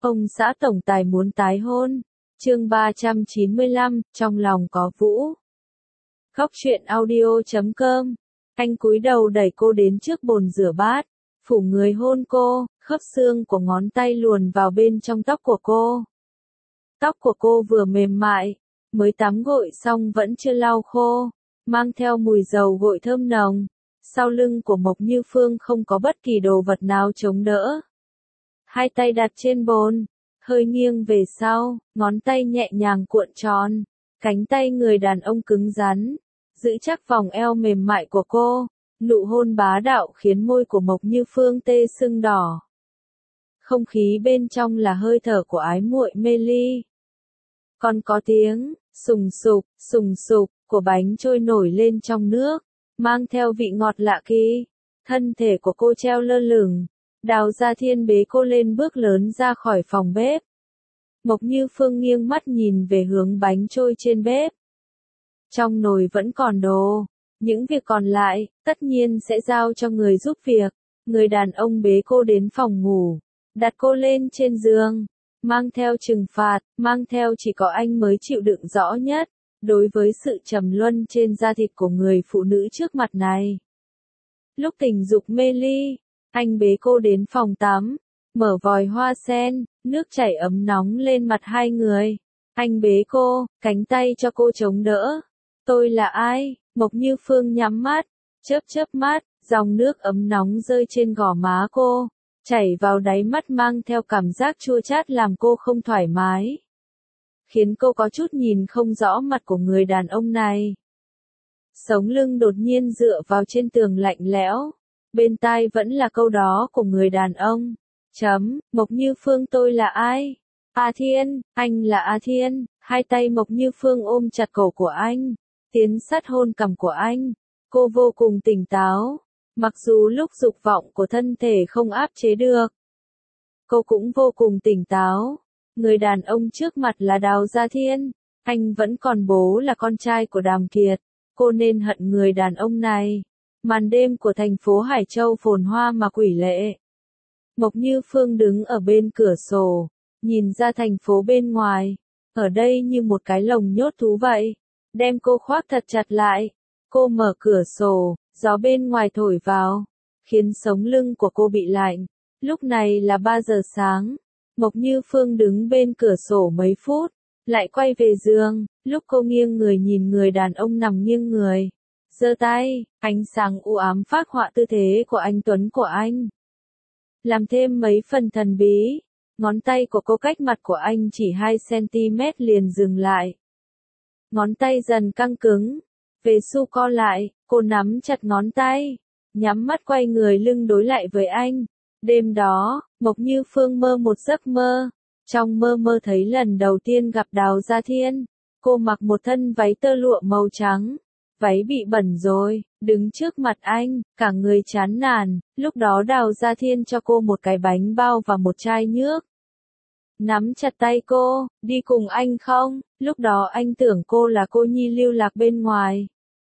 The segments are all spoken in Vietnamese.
Ông xã tổng tài muốn tái hôn. Chương 395, trong lòng có Vũ. Khóc chuyện audio.com. Anh cúi đầu đẩy cô đến trước bồn rửa bát, phủ người hôn cô, khớp xương của ngón tay luồn vào bên trong tóc của cô. Tóc của cô vừa mềm mại, mới tắm gội xong vẫn chưa lau khô, mang theo mùi dầu gội thơm nồng. Sau lưng của Mộc Như Phương không có bất kỳ đồ vật nào chống đỡ. Hai tay đặt trên bồn, hơi nghiêng về sau, ngón tay nhẹ nhàng cuộn tròn, cánh tay người đàn ông cứng rắn, giữ chắc vòng eo mềm mại của cô. Nụ hôn bá đạo khiến môi của Mộc Như Phương tê sưng đỏ. Không khí bên trong là hơi thở của ái muội mê ly. Còn có tiếng sùng sục của bánh trôi nổi lên trong nước, mang theo vị ngọt lạ kỳ. Thân thể của cô treo lơ lửng, Đào Gia Thiên bế cô lên bước lớn ra khỏi phòng bếp. Mộc Như Phương nghiêng mắt nhìn về hướng bánh trôi trên bếp. Trong nồi vẫn còn đồ, những việc còn lại, tất nhiên sẽ giao cho người giúp việc. Người đàn ông bế cô đến phòng ngủ, đặt cô lên trên giường, mang theo trừng phạt, mang theo chỉ có anh mới chịu đựng rõ nhất, đối với sự trầm luân trên da thịt của người phụ nữ trước mặt này. Lúc tình dục mê ly, anh bế cô đến phòng tắm, mở vòi hoa sen, nước chảy ấm nóng lên mặt hai người. Anh bế cô, cánh tay cho cô chống đỡ. Tôi là ai? Mộc Như Phương nhắm mắt, chớp mắt, dòng nước ấm nóng rơi trên gò má cô, chảy vào đáy mắt mang theo cảm giác chua chát làm cô không thoải mái. Khiến cô có chút nhìn không rõ mặt của người đàn ông này. Sống lưng đột nhiên dựa vào trên tường lạnh lẽo. Bên tai vẫn là câu đó của người đàn ông. Mộc Như Phương tôi là ai? A Thiên, anh là A Thiên. Hai tay Mộc Như Phương ôm chặt cổ của anh, tiến sát hôn cằm của anh. Cô vô cùng tỉnh táo, mặc dù lúc dục vọng của thân thể không áp chế được. Cô cũng vô cùng tỉnh táo. Người đàn ông trước mặt là Đào Gia Thiên, anh vẫn còn bố là con trai của Đàm Kiệt. Cô nên hận người đàn ông này. Màn đêm của thành phố Hải Châu phồn hoa mà quỷ lệ. Mộc Như Phương đứng ở bên cửa sổ, nhìn ra thành phố bên ngoài. Ở đây như một cái lồng nhốt thú vậy, đem cô khoác thật chặt lại. Cô mở cửa sổ, gió bên ngoài thổi vào, khiến sống lưng của cô bị lạnh. Lúc này là 3 giờ sáng. Mộc Như Phương đứng bên cửa sổ mấy phút, lại quay về giường. Lúc cô nghiêng người nhìn người đàn ông nằm nghiêng người, giơ tay, ánh sáng u ám phác họa tư thế của anh tuấn của anh, làm thêm mấy phần thần bí. Ngón tay của cô cách mặt của anh chỉ 2 cm liền dừng lại. Ngón tay dần căng cứng, về su co lại, cô nắm chặt ngón tay, nhắm mắt quay người lưng đối lại với anh. Đêm đó, Mộc Như Phương mơ một giấc mơ. Trong mơ thấy lần đầu tiên gặp Đào Gia Thiên. Cô mặc một thân váy tơ lụa màu trắng. Váy bị bẩn rồi, đứng trước mặt anh, cả người chán nản. Lúc đó Đào Gia Thiên cho cô một cái bánh bao và một chai nước. Nắm chặt tay cô, đi cùng anh không? Lúc đó anh tưởng cô là cô nhi lưu lạc bên ngoài.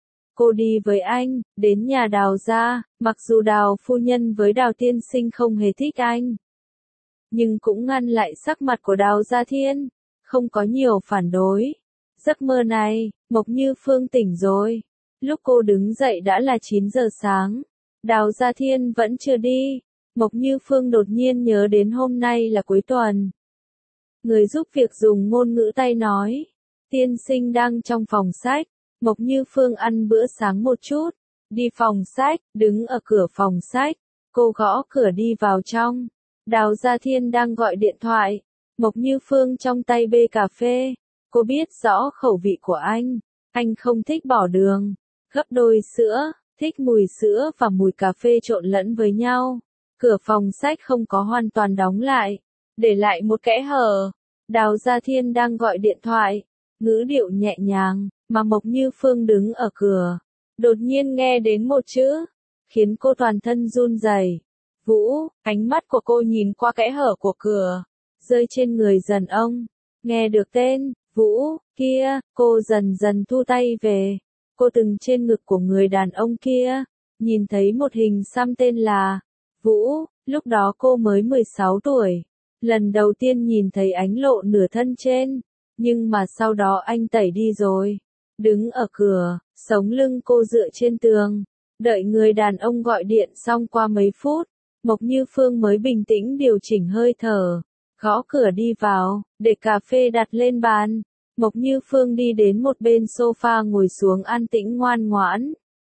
Cô đi với anh, đến nhà Đào gia, mặc dù Đào phu nhân với Đào tiên sinh không hề thích anh, nhưng cũng ngăn lại sắc mặt của Đào Gia Thiên, không có nhiều phản đối. Giấc mơ này, Mộc Như Phương tỉnh rồi. Lúc cô đứng dậy đã là 9 giờ sáng. Đào Gia Thiên vẫn chưa đi. Mộc Như Phương đột nhiên nhớ đến hôm nay là cuối tuần. Người giúp việc dùng ngôn ngữ tay nói, tiên sinh đang trong phòng sách. Mộc Như Phương ăn bữa sáng một chút, đi phòng sách, đứng ở cửa phòng sách. Cô gõ cửa đi vào trong. Đào Gia Thiên đang gọi điện thoại. Mộc Như Phương trong tay bê cà phê. Cô biết rõ khẩu vị của anh không thích bỏ đường, gấp đôi sữa, thích mùi sữa và mùi cà phê trộn lẫn với nhau. Cửa phòng sách không có hoàn toàn đóng lại, để lại một kẽ hở. Đào Gia Thiên đang gọi điện thoại, ngữ điệu nhẹ nhàng, mà Mộc Như Phương đứng ở cửa, đột nhiên nghe đến một chữ, khiến cô toàn thân run rẩy. Vũ, ánh mắt của cô nhìn qua kẽ hở của cửa, rơi trên người dần ông. Nghe được tên Vũ kia, cô dần dần thu tay về. Cô từng trên ngực của người đàn ông kia, nhìn thấy một hình xăm tên là Vũ. Lúc đó cô mới 16 tuổi. Lần đầu tiên nhìn thấy ánh lộ nửa thân trên, nhưng mà sau đó anh tẩy đi rồi. Đứng ở cửa, sống lưng cô dựa trên tường, đợi người đàn ông gọi điện xong qua mấy phút, Mộc Như Phương mới bình tĩnh điều chỉnh hơi thở, gõ cửa đi vào, để cà phê đặt lên bàn. Mộc Như Phương đi đến một bên sofa ngồi xuống an tĩnh ngoan ngoãn.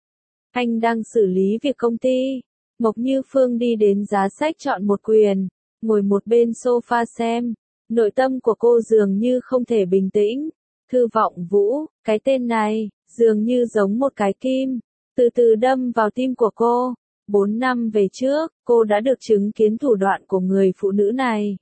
Anh đang xử lý việc công ty. Mộc Như Phương đi đến giá sách chọn một quyển, ngồi một bên sofa xem. Nội tâm của cô dường như không thể bình tĩnh. Thư Vọng Vũ, cái tên này, dường như giống một cái kim, từ từ đâm vào tim của cô. 4 năm về trước, cô đã được chứng kiến thủ đoạn của người phụ nữ này.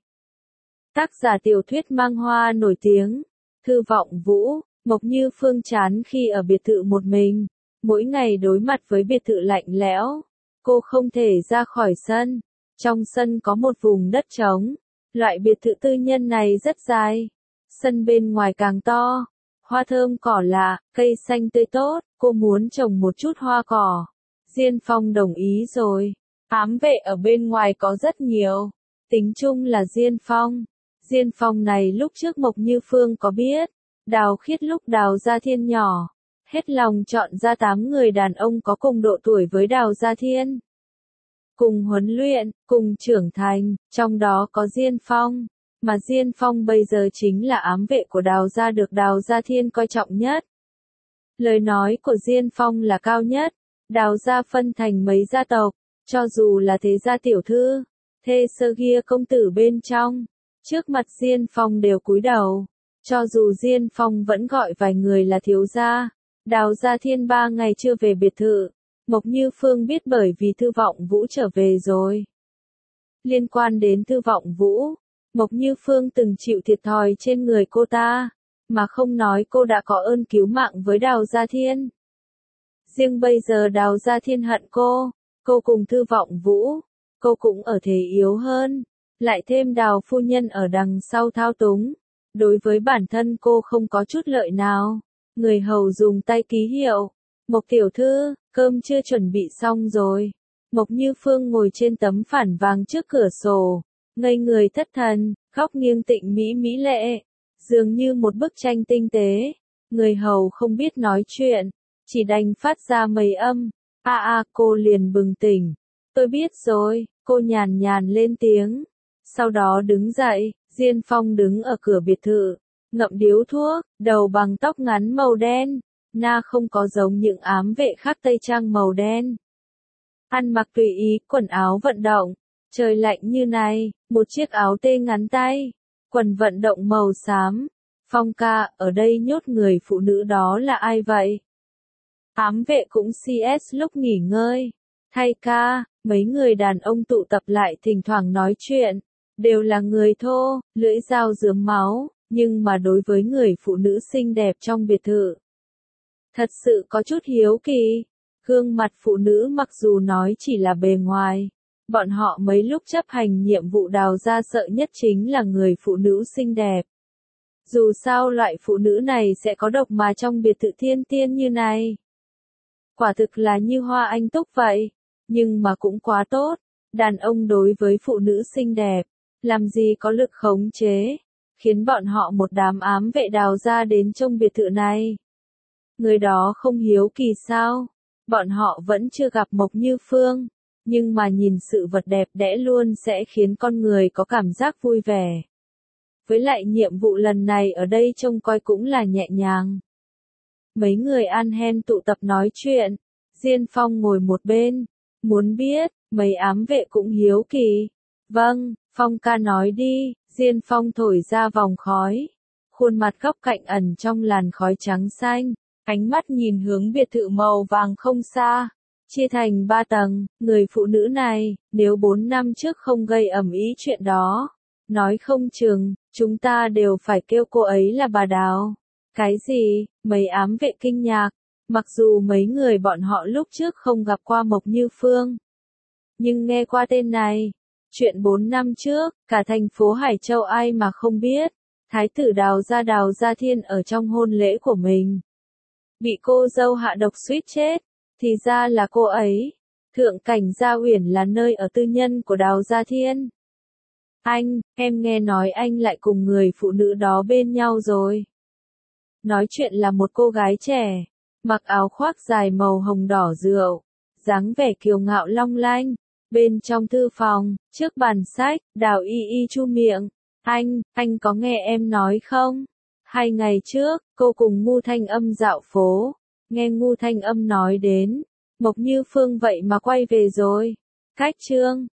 Tác giả tiểu thuyết mang hoa nổi tiếng, Thư Vọng Vũ. Mộc Như Phương chán khi ở biệt thự một mình, mỗi ngày đối mặt với biệt thự lạnh lẽo. Cô không thể ra khỏi sân. Trong sân có một vùng đất trống. Loại biệt thự tư nhân này rất dài. Sân bên ngoài càng to. Hoa thơm cỏ lạ, cây xanh tươi tốt, cô muốn trồng một chút hoa cỏ. Diên Phong đồng ý rồi. Ám vệ ở bên ngoài có rất nhiều. Tính chung là Diên Phong. Diên Phong này lúc trước Mộc Như Phương có biết. Đào Khiết lúc Đào Gia Thiên nhỏ, hết lòng chọn ra 8 người đàn ông có cùng độ tuổi với Đào Gia Thiên. Cùng huấn luyện, cùng trưởng thành, trong đó có Diên Phong. Mà Diên Phong bây giờ chính là ám vệ của Đào Gia được Đào Gia Thiên coi trọng nhất. Lời nói của Diên Phong là cao nhất. Đào Gia phân thành mấy gia tộc, cho dù là thế gia tiểu thư, thê sơ kia công tử bên trong, trước mặt Diên Phong đều cúi đầu. Cho dù Diên Phong vẫn gọi vài người là thiếu gia. Đào Gia Thiên 3 ngày chưa về biệt thự. Mộc Như Phương biết bởi vì Thư Vọng Vũ trở về rồi. Liên quan đến Thư Vọng Vũ, Mộc Như Phương từng chịu thiệt thòi trên người cô ta, mà không nói cô đã có ơn cứu mạng với Đào Gia Thiên. Riêng bây giờ Đào Gia Thiên hận cô cùng Thư Vọng Vũ, cô cũng ở thế yếu hơn, lại thêm Đào phu nhân ở đằng sau thao túng. Đối với bản thân cô không có chút lợi nào. Người hầu dùng tay ký hiệu. Mộc tiểu thư, cơm chưa chuẩn bị xong rồi. Mộc Như Phương ngồi trên tấm phản vàng trước cửa sổ, ngây người thất thần, góc nghiêng tịnh mỹ mỹ lệ, dường như một bức tranh tinh tế. Người hầu không biết nói chuyện, chỉ đành phát ra mấy âm. Cô liền bừng tỉnh. Tôi biết rồi, cô nhàn nhàn lên tiếng. Sau đó đứng dậy. Diên Phong đứng ở cửa biệt thự, ngậm điếu thuốc, đầu bằng tóc ngắn màu đen, na không có giống những ám vệ khác tây trang màu đen. Ăn mặc tùy ý, quần áo vận động, trời lạnh như này, một chiếc áo tê ngắn tay, quần vận động màu xám. Phong ca, ở đây nhốt người phụ nữ đó là ai vậy? Ám vệ cũng CS lúc nghỉ ngơi. Thay ca, mấy người đàn ông tụ tập lại thỉnh thoảng nói chuyện. Đều là người thô, lưỡi dao rướm máu, nhưng mà đối với người phụ nữ xinh đẹp trong biệt thự, thật sự có chút hiếu kỳ. Gương mặt phụ nữ mặc dù nói chỉ là bề ngoài, bọn họ mấy lúc chấp hành nhiệm vụ Đào Gia sợ nhất chính là người phụ nữ xinh đẹp. Dù sao loại phụ nữ này sẽ có độc mà trong biệt thự thiên tiên như này. Quả thực là như hoa anh túc vậy, nhưng mà cũng quá tốt. Đàn ông đối với phụ nữ xinh đẹp, làm gì có lực khống chế, khiến bọn họ một đám ám vệ Đào Gia đến trong biệt thự này. Người đó không hiếu kỳ sao? Bọn họ vẫn chưa gặp Mộc Như Phương, nhưng mà nhìn sự vật đẹp đẽ luôn sẽ khiến con người có cảm giác vui vẻ. Với lại nhiệm vụ lần này ở đây trông coi cũng là nhẹ nhàng. Mấy người ăn hen tụ tập nói chuyện, Diên Phong ngồi một bên, muốn biết, mấy ám vệ cũng hiếu kỳ. Vâng, Phong ca nói đi. Diên Phong thổi ra vòng khói, khuôn mặt góc cạnh ẩn trong làn khói trắng xanh, ánh mắt nhìn hướng biệt thự màu vàng không xa, chia thành 3 tầng. Người phụ nữ này, nếu 4 năm trước không gây ầm ĩ chuyện đó, nói không chừng, chúng ta đều phải kêu cô ấy là bà Đào. Cái gì? Mấy ám vệ kinh ngạc, mặc dù mấy người bọn họ lúc trước không gặp qua Mộc Như Phương, nhưng nghe qua tên này. Chuyện 4 năm trước, cả thành phố Hải Châu ai mà không biết, Thái tử Đào Gia Thiên ở trong hôn lễ của mình bị cô dâu hạ độc suýt chết, thì ra là cô ấy. Thượng cảnh Gia Uyển là nơi ở tư nhân của Đào Gia Thiên. Anh, em nghe nói anh lại cùng người phụ nữ đó bên nhau rồi. Nói chuyện là một cô gái trẻ, mặc áo khoác dài màu hồng đỏ rượu, dáng vẻ kiêu ngạo long lanh. Bên trong thư phòng, trước bàn sách, Đào Y Y chu miệng. Anh có nghe em nói không? 2 ngày trước, cô cùng Ngu Thanh Âm dạo phố. Nghe Ngu Thanh Âm nói đến, Mộc Như Phương vậy mà quay về rồi. Cách chương